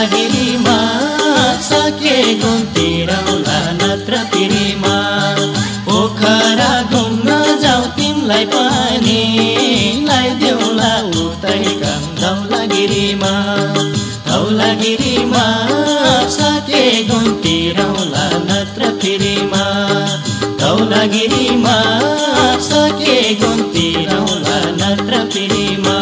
धौलागिरीमा सके घुम्ती रौला नत्र पिरीमा पोखरा घुम्न जाऊ तिमलाई पनि ल्याइदेऊला उतै काम धौलागिरीमा धौलागिरीमा सके घुम्ती रौला नत्र पिरीमा धौलागिरीमा सके घुम्ती रौला नत्र पिरीमा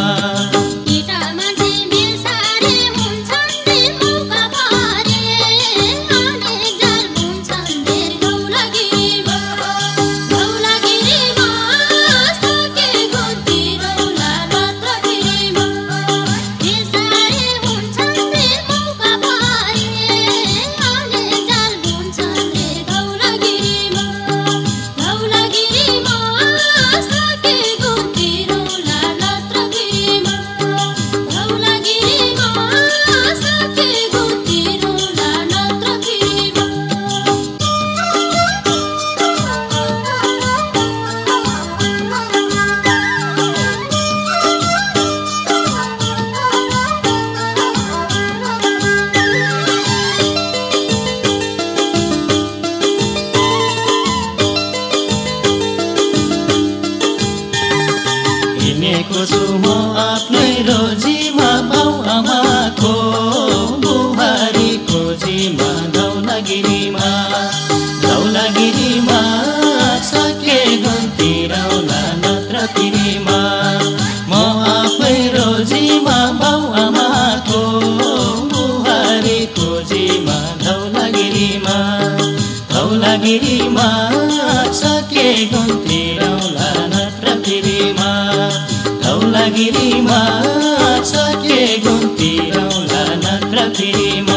हिँडेको छु म आफ्नै रोजीमा बाउ आमाको बुहारी खोजीमा धौलागिरीमा धौलागिरीमा सके घुम्ती रौला नत्र पिरीमा म आफै रोजीमा बाउ आमाको बुहारी खोजीमा धौलागिरीमा धौलागिरीमा सके घुम्ती रौला नत्र पिरीमा धौलागिरीमा सके घुम्ती रौला नत्र पिरीमा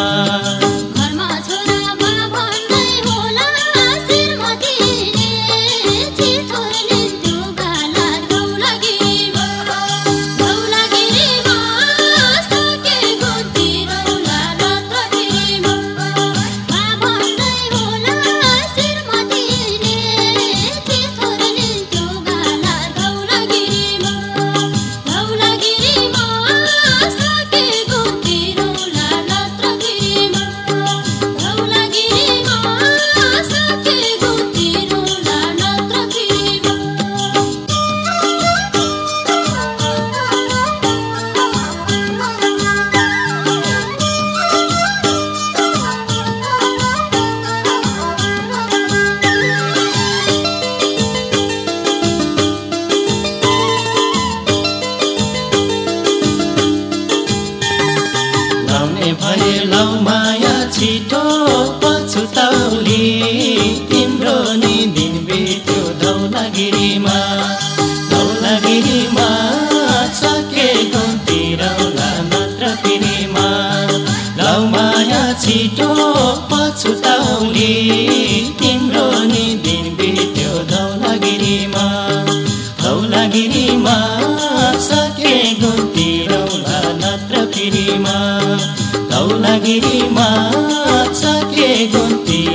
भए लौ माया छिटो पछुताउली तिम्रो नि दिन बित्यो धौलागिरीमा धौलागिरीमा सके घुम्ती रौला नत्र पिरीमा लौ माया छिटो पछुताउली तिम्रो नि दिन बित्यो धौलागिरीमा धौलागिरीमा सके घुम्ती रौला नत्र पिरीमा धौलागिरीमा सके घुम्ती